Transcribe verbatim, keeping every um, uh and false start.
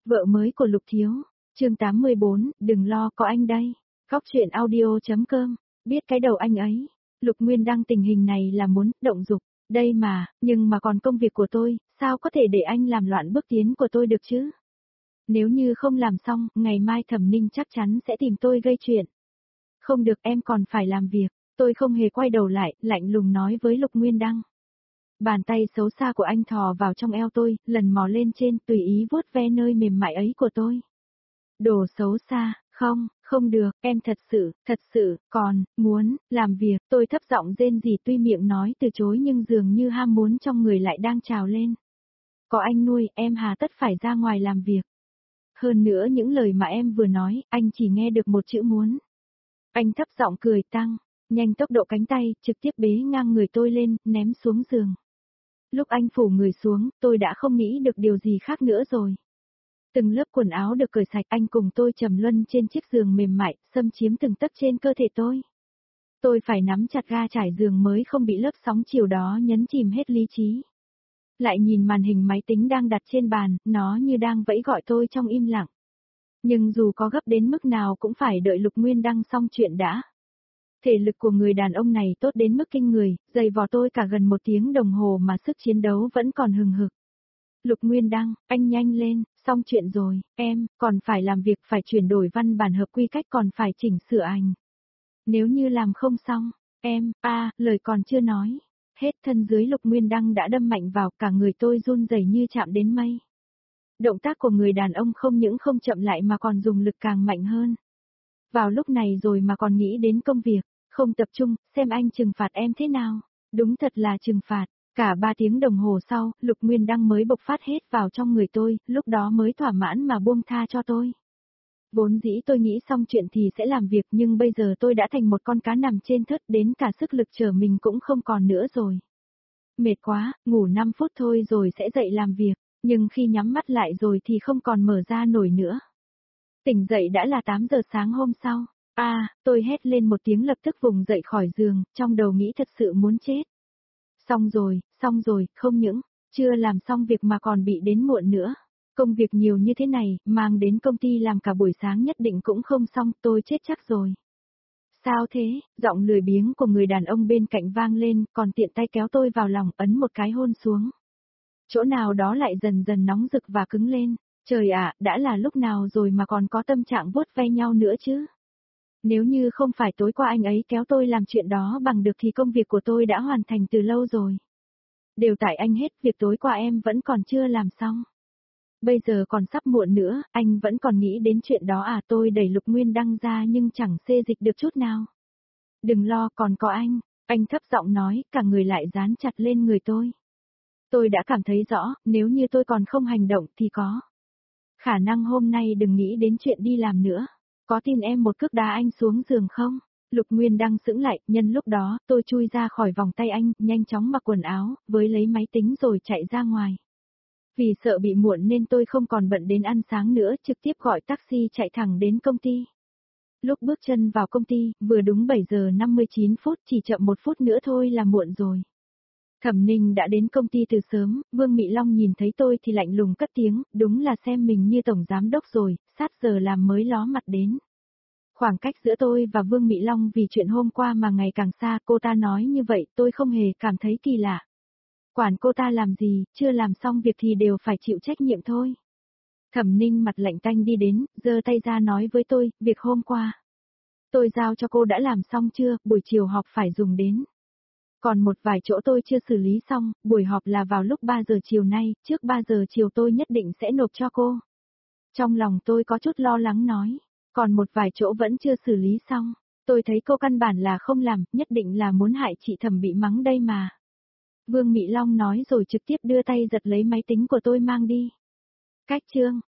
Vợ mới của Lục Thiếu, chương tám mươi bốn, đừng lo có anh đây. Góc truyện audio.com, biết cái đầu anh ấy. Lục Nguyên Đăng tình hình này là muốn động dục, đây mà, nhưng mà còn công việc của tôi, sao có thể để anh làm loạn bước tiến của tôi được chứ? Nếu như không làm xong, ngày mai Thẩm Ninh chắc chắn sẽ tìm tôi gây chuyện. Không được, em còn phải làm việc. Tôi không hề quay đầu lại, lạnh lùng nói với Lục Nguyên Đăng. Bàn tay xấu xa của anh thò vào trong eo tôi, lần mò lên trên, tùy ý vuốt ve nơi mềm mại ấy của tôi. Đồ xấu xa, không, không được, em thật sự, thật sự, còn, muốn, làm việc, tôi thấp giọng rên rỉ tuy miệng nói từ chối nhưng dường như ham muốn trong người lại đang trào lên. Có anh nuôi, em hà tất phải ra ngoài làm việc. Hơn nữa những lời mà em vừa nói, anh chỉ nghe được một chữ muốn. Anh thấp giọng cười tăng, nhanh tốc độ cánh tay, trực tiếp bế ngang người tôi lên, ném xuống giường. Lúc anh phủ người xuống, tôi đã không nghĩ được điều gì khác nữa rồi. Từng lớp quần áo được cởi sạch, anh cùng tôi trầm luân trên chiếc giường mềm mại, xâm chiếm từng tấc trên cơ thể tôi. Tôi phải nắm chặt ga trải giường mới không bị lớp sóng chiều đó nhấn chìm hết lý trí. Lại nhìn màn hình máy tính đang đặt trên bàn, nó như đang vẫy gọi tôi trong im lặng. Nhưng dù có gấp đến mức nào cũng phải đợi Lục Nguyên Đăng xong chuyện đã. Thể lực của người đàn ông này tốt đến mức kinh người, giày vò tôi cả gần một tiếng đồng hồ mà sức chiến đấu vẫn còn hừng hực. Lục Nguyên Đăng, anh nhanh lên, xong chuyện rồi, em, còn phải làm việc, phải chuyển đổi văn bản hợp quy cách, còn phải chỉnh sửa ảnh. Nếu như làm không xong, em, a, à, lời còn chưa nói. Hết thân dưới Lục Nguyên Đăng đã đâm mạnh vào, cả người tôi run rẩy như chạm đến mây. Động tác của người đàn ông không những không chậm lại mà còn dùng lực càng mạnh hơn. Vào lúc này rồi mà còn nghĩ đến công việc, không tập trung, xem anh trừng phạt em thế nào. Đúng thật là trừng phạt. Cả ba tiếng đồng hồ sau, Lục Nguyên Đăng mới bộc phát hết vào trong người tôi, lúc đó mới thỏa mãn mà buông tha cho tôi. Vốn dĩ tôi nghĩ xong chuyện thì sẽ làm việc, nhưng bây giờ tôi đã thành một con cá nằm trên thớt, đến cả sức lực trở mình cũng không còn nữa rồi. Mệt quá, ngủ năm phút thôi rồi sẽ dậy làm việc, nhưng khi nhắm mắt lại rồi thì không còn mở ra nổi nữa. Tỉnh dậy đã là tám giờ sáng hôm sau. A, à, tôi hét lên một tiếng lập tức vùng dậy khỏi giường, trong đầu nghĩ thật sự muốn chết. Xong rồi, xong rồi, không những, chưa làm xong việc mà còn bị đến muộn nữa. Công việc nhiều như thế này, mang đến công ty làm cả buổi sáng nhất định cũng không xong, tôi chết chắc rồi. Sao thế, giọng lười biếng của người đàn ông bên cạnh vang lên, còn tiện tay kéo tôi vào lòng, ấn một cái hôn xuống. Chỗ nào đó lại dần dần nóng rực và cứng lên. Trời ạ, đã là lúc nào rồi mà còn có tâm trạng vuốt ve nhau nữa chứ? Nếu như không phải tối qua anh ấy kéo tôi làm chuyện đó bằng được thì công việc của tôi đã hoàn thành từ lâu rồi. Đều tại anh hết, việc tối qua em vẫn còn chưa làm xong. Bây giờ còn sắp muộn nữa, anh vẫn còn nghĩ đến chuyện đó à? Tôi đẩy Lục Nguyên Đăng ra nhưng chẳng xê dịch được chút nào. Đừng lo, còn có anh, anh thấp giọng nói, cả người lại dán chặt lên người tôi. Tôi đã cảm thấy rõ, nếu như tôi còn không hành động thì có khả năng hôm nay đừng nghĩ đến chuyện đi làm nữa. Có tin em một cước đá anh xuống giường không? Lục Nguyên Đăng sững lại, nhân lúc đó, tôi chui ra khỏi vòng tay anh, nhanh chóng mặc quần áo, với lấy máy tính rồi chạy ra ngoài. Vì sợ bị muộn nên tôi không còn bận đến ăn sáng nữa, trực tiếp gọi taxi chạy thẳng đến công ty. Lúc bước chân vào công ty, vừa đúng bảy giờ năm mươi chín phút, chỉ chậm một phút nữa thôi là muộn rồi. Thẩm Ninh đã đến công ty từ sớm, Vương Mị Long nhìn thấy tôi thì lạnh lùng cất tiếng, đúng là xem mình như tổng giám đốc rồi, sát giờ làm mới ló mặt đến. Khoảng cách giữa tôi và Vương Mị Long vì chuyện hôm qua mà ngày càng xa, cô ta nói như vậy tôi không hề cảm thấy kỳ lạ. Quản cô ta làm gì, chưa làm xong việc thì đều phải chịu trách nhiệm thôi. Thẩm Ninh mặt lạnh tanh đi đến, giơ tay ra nói với tôi, việc hôm qua tôi giao cho cô đã làm xong chưa, buổi chiều họp phải dùng đến. Còn một vài chỗ tôi chưa xử lý xong, buổi họp là vào lúc ba giờ chiều nay, trước ba giờ chiều tôi nhất định sẽ nộp cho cô. Trong lòng tôi có chút lo lắng nói, còn một vài chỗ vẫn chưa xử lý xong, tôi thấy cô căn bản là không làm, nhất định là muốn hại chị Thẩm bị mắng đây mà. Vương Mị Long nói rồi trực tiếp đưa tay giật lấy máy tính của tôi mang đi. Cách chương.